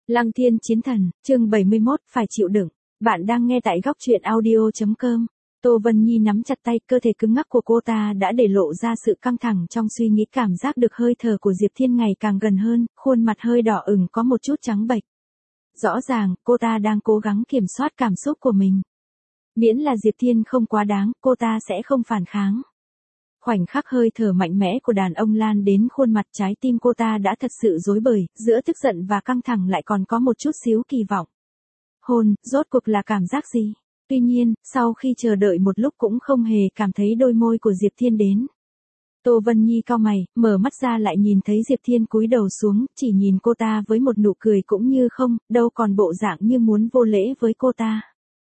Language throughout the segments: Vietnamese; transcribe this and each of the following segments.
Lăng Thiên Chiến Thần, chương 71, phải chịu đựng. Bạn đang nghe tại góc truyện audio.com. Tô Vân Nhi nắm chặt tay, cơ thể cứng ngắc của cô ta đã để lộ ra sự căng thẳng trong suy nghĩ, cảm giác được hơi thở của Diệp Thiên ngày càng gần hơn, khuôn mặt hơi đỏ ửng có một chút trắng bệch. Rõ ràng, cô ta đang cố gắng kiểm soát cảm xúc của mình. Miễn là Diệp Thiên không quá đáng, cô ta sẽ không phản kháng. Khoảnh khắc hơi thở mạnh mẽ của đàn ông lan đến khuôn mặt, trái tim cô ta đã thật sự rối bời, giữa tức giận và căng thẳng lại còn có một chút xíu kỳ vọng. Hôn, rốt cuộc là cảm giác gì? Tuy nhiên, sau khi chờ đợi một lúc cũng không hề cảm thấy đôi môi của Diệp Thiên đến. Tô Vân Nhi cau mày, mở mắt ra lại nhìn thấy Diệp Thiên cúi đầu xuống, chỉ nhìn cô ta với một nụ cười cũng như không, đâu còn bộ dạng như muốn vô lễ với cô ta.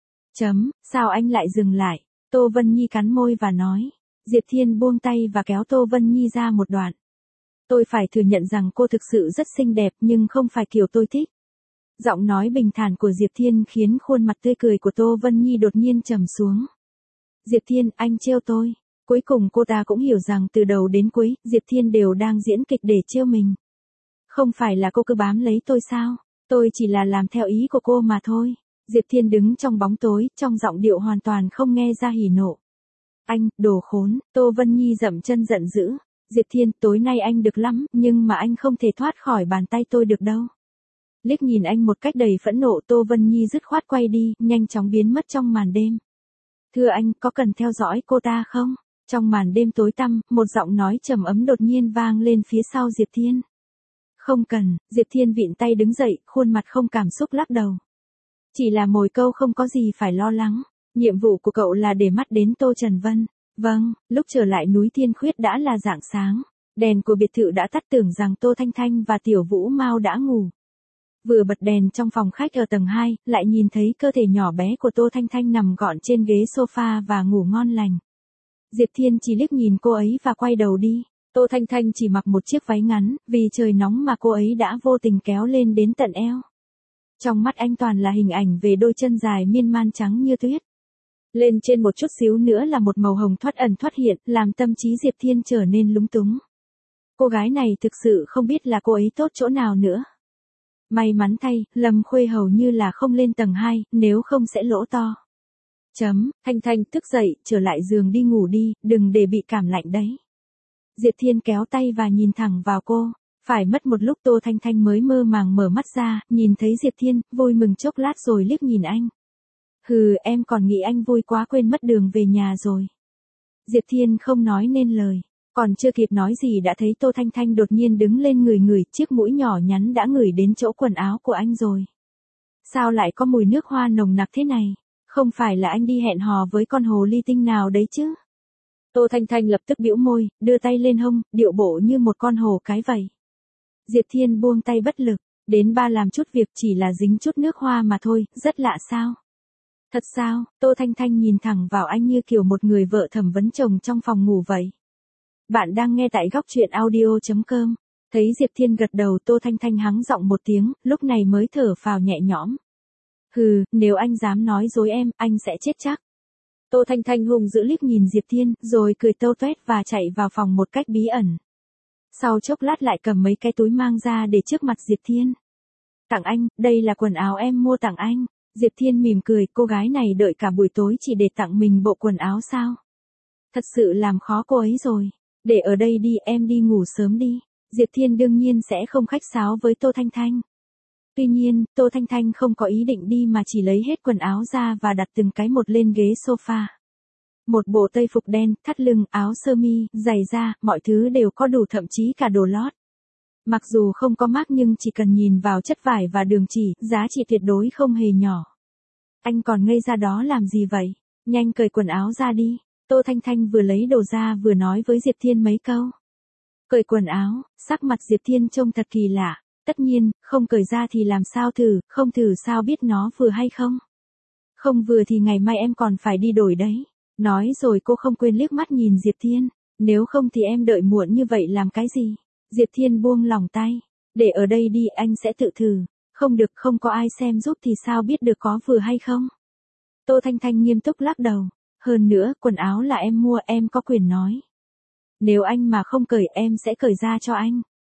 Sao anh lại dừng lại? Tô Vân Nhi cắn môi và nói. Diệp Thiên buông tay và kéo Tô Vân Nhi ra một đoạn. Tôi phải thừa nhận rằng cô thực sự rất xinh đẹp nhưng không phải kiểu tôi thích. Giọng nói bình thản của Diệp Thiên khiến khuôn mặt tươi cười của Tô Vân Nhi đột nhiên trầm xuống. Diệp Thiên, anh trêu tôi. Cuối cùng cô ta cũng hiểu rằng từ đầu đến cuối, Diệp Thiên đều đang diễn kịch để trêu mình. Không phải là cô cứ bám lấy tôi sao? Tôi chỉ là làm theo ý của cô mà thôi. Diệp Thiên đứng trong bóng tối, trong giọng điệu hoàn toàn không nghe ra hỉ nộ. Anh, đồ khốn, Tô Vân Nhi dậm chân giận dữ. Diệp Thiên, tối nay anh được lắm, nhưng mà anh không thể thoát khỏi bàn tay tôi được đâu. Liếc nhìn anh một cách đầy phẫn nộ, Tô Vân Nhi dứt khoát quay đi, nhanh chóng biến mất trong màn đêm. Thưa anh, có cần theo dõi cô ta không? Trong màn đêm tối tăm, một giọng nói trầm ấm đột nhiên vang lên phía sau Diệp Thiên. Không cần, Diệp Thiên vịn tay đứng dậy, khuôn mặt không cảm xúc lắc đầu. Chỉ là mồi câu, không có gì phải lo lắng. Nhiệm vụ của cậu là để mắt đến Tô Trần Vân. Vâng, lúc trở lại núi Thiên Khuyết đã là rạng sáng. Đèn của biệt thự đã tắt, tưởng rằng Tô Thanh Thanh và Tiểu Vũ Mao đã ngủ. Vừa bật đèn trong phòng khách ở tầng 2, lại nhìn thấy cơ thể nhỏ bé của Tô Thanh Thanh nằm gọn trên ghế sofa và ngủ ngon lành. Diệp Thiên chỉ liếc nhìn cô ấy và quay đầu đi. Tô Thanh Thanh chỉ mặc một chiếc váy ngắn, vì trời nóng mà cô ấy đã vô tình kéo lên đến tận eo. Trong mắt anh toàn là hình ảnh về đôi chân dài miên man trắng như tuyết. Lên trên một chút xíu nữa là một màu hồng thoát ẩn thoát hiện, làm tâm trí Diệp Thiên trở nên lúng túng. Cô gái này thực sự không biết là cô ấy tốt chỗ nào nữa. May mắn thay, Lâm Khuê hầu như là không lên tầng 2, nếu không sẽ lỗ to. Thanh Thanh thức dậy, trở lại giường đi ngủ đi, đừng để bị cảm lạnh đấy. Diệp Thiên kéo tay và nhìn thẳng vào cô. Phải mất một lúc Tô Thanh Thanh mới mơ màng mở mắt ra, nhìn thấy Diệp Thiên, vui mừng chốc lát rồi liếc nhìn anh. Hừ, em còn nghĩ anh vui quá quên mất đường về nhà rồi. Diệp Thiên không nói nên lời. Còn chưa kịp nói gì đã thấy Tô Thanh Thanh đột nhiên đứng lên, ngửi chiếc mũi nhỏ nhắn đã ngửi đến chỗ quần áo của anh rồi. Sao lại có mùi nước hoa nồng nặc thế này? Không phải là anh đi hẹn hò với con hồ ly tinh nào đấy chứ? Tô Thanh Thanh lập tức bĩu môi, đưa tay lên hông, điệu bộ như một con hồ cái vậy. Diệp Thiên buông tay bất lực, đến ba làm chút việc chỉ là dính chút nước hoa mà thôi, rất lạ sao? Thật sao? Tô Thanh Thanh nhìn thẳng vào anh như kiểu một người vợ thẩm vấn chồng trong phòng ngủ vậy. Bạn đang nghe tại góc truyện audio.com. Thấy Diệp Thiên gật đầu, Tô Thanh Thanh hắng giọng một tiếng, lúc này mới thở phào nhẹ nhõm. Hừ, nếu anh dám nói dối em, anh sẽ chết chắc. Tô Thanh Thanh hùng dữ liếc nhìn Diệp Thiên, rồi cười tâu tuét và chạy vào phòng một cách bí ẩn. Sau chốc lát lại cầm mấy cái túi mang ra để trước mặt Diệp Thiên. Tặng anh, đây là quần áo em mua tặng anh. Diệp Thiên mỉm cười, cô gái này đợi cả buổi tối chỉ để tặng mình bộ quần áo sao? Thật sự làm khó cô ấy rồi. Để ở đây đi, em đi ngủ sớm đi. Diệp Thiên đương nhiên sẽ không khách sáo với Tô Thanh Thanh. Tuy nhiên, Tô Thanh Thanh không có ý định đi mà chỉ lấy hết quần áo ra và đặt từng cái một lên ghế sofa. Một bộ tây phục đen, thắt lưng, áo sơ mi, giày da, mọi thứ đều có đủ, thậm chí cả đồ lót. Mặc dù không có mác nhưng chỉ cần nhìn vào chất vải và đường chỉ, giá trị tuyệt đối không hề nhỏ. Anh còn ngây ra đó làm gì vậy? Nhanh cởi quần áo ra đi. Tô Thanh Thanh vừa lấy đồ ra vừa nói với Diệp Thiên mấy câu. Cởi quần áo, sắc mặt Diệp Thiên trông thật kỳ lạ. Tất nhiên, không cởi ra thì làm sao thử, không thử sao biết nó vừa hay không? Không vừa thì ngày mai em còn phải đi đổi đấy. Nói rồi cô không quên liếc mắt nhìn Diệp Thiên. Nếu không thì em đợi muộn như vậy làm cái gì? Diệp Thiên buông lỏng tay. Để ở đây đi, anh sẽ tự thử. Không được, không có ai xem giúp thì sao biết được có vừa hay không? Tô Thanh Thanh nghiêm túc lắc đầu. Hơn nữa, quần áo là em mua, em có quyền nói. Nếu anh mà không cởi em sẽ cởi ra cho anh.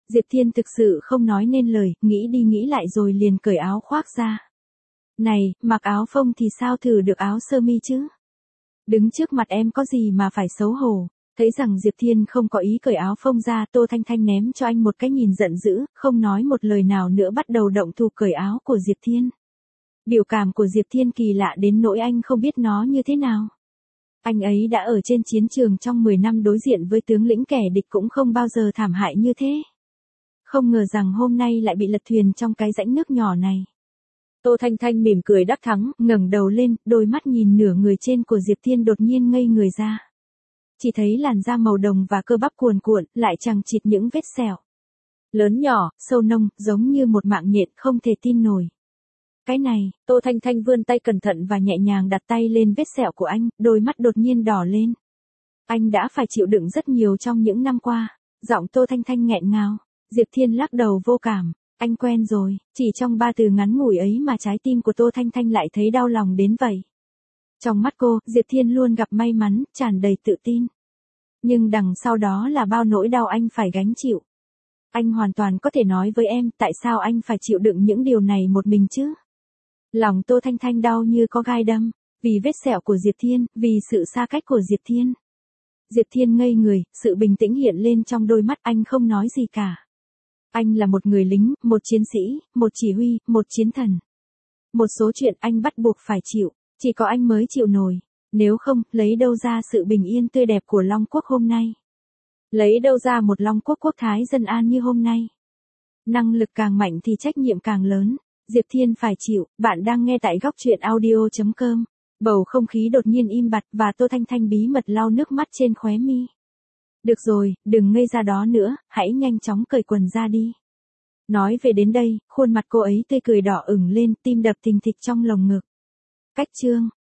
Diệp Thiên thực sự không nói nên lời, nghĩ đi nghĩ lại rồi liền cởi áo khoác ra. Này, mặc áo phông thì sao thử được áo sơ mi chứ? Đứng trước mặt em có gì mà phải xấu hổ. Thấy rằng Diệp Thiên không có ý cởi áo phông ra, Tô Thanh Thanh ném cho anh một cái nhìn giận dữ, không nói một lời nào nữa bắt đầu động thủ cởi áo của Diệp Thiên. Biểu cảm của Diệp Thiên kỳ lạ đến nỗi anh không biết nó như thế nào. Anh ấy đã ở trên chiến trường trong 10 năm đối diện với tướng lĩnh kẻ địch cũng không bao giờ thảm hại như thế. Không ngờ rằng hôm nay lại bị lật thuyền trong cái rãnh nước nhỏ này. Tô Thanh Thanh mỉm cười đắc thắng, ngẩng đầu lên, đôi mắt nhìn nửa người trên của Diệp Thiên đột nhiên ngây người ra. Chỉ thấy làn da màu đồng và cơ bắp cuồn cuộn, lại chằng chịt những vết sẹo. Lớn nhỏ, sâu nông, giống như một mạng nhện không thể tin nổi. Cái này, Tô Thanh Thanh vươn tay cẩn thận và nhẹ nhàng đặt tay lên vết sẹo của anh, đôi mắt đột nhiên đỏ lên. Anh đã phải chịu đựng rất nhiều trong những năm qua. Giọng Tô Thanh Thanh nghẹn ngào. Diệp Thiên lắc đầu vô cảm. Anh quen rồi, chỉ trong 3 từ ngắn ngủi ấy mà trái tim của Tô Thanh Thanh lại thấy đau lòng đến vậy. Trong mắt cô, Diệp Thiên luôn gặp may mắn, tràn đầy tự tin. Nhưng đằng sau đó là bao nỗi đau anh phải gánh chịu. Anh hoàn toàn có thể nói với em tại sao anh phải chịu đựng những điều này một mình chứ. Lòng Tô Thanh Thanh đau như có gai đâm, vì vết sẹo của Diệp Thiên, vì sự xa cách của Diệp Thiên. Diệp Thiên ngây người, sự bình tĩnh hiện lên trong đôi mắt, anh không nói gì cả. Anh là một người lính, một chiến sĩ, một chỉ huy, một chiến thần. Một số chuyện anh bắt buộc phải chịu, chỉ có anh mới chịu nổi. Nếu không, lấy đâu ra sự bình yên tươi đẹp của Long Quốc hôm nay? Lấy đâu ra một Long Quốc quốc thái dân an như hôm nay? Năng lực càng mạnh thì trách nhiệm càng lớn. Diệp Thiên phải chịu. Bạn đang nghe tại góc truyện audio.com. Bầu không khí đột nhiên im bặt và Tô Thanh Thanh bí mật lau nước mắt trên khóe mi. Được rồi, đừng ngây ra đó nữa, hãy nhanh chóng cởi quần ra đi. Nói về đến đây, khuôn mặt cô ấy tươi cười đỏ ửng lên, tim đập thình thịch trong lồng ngực. Cách chương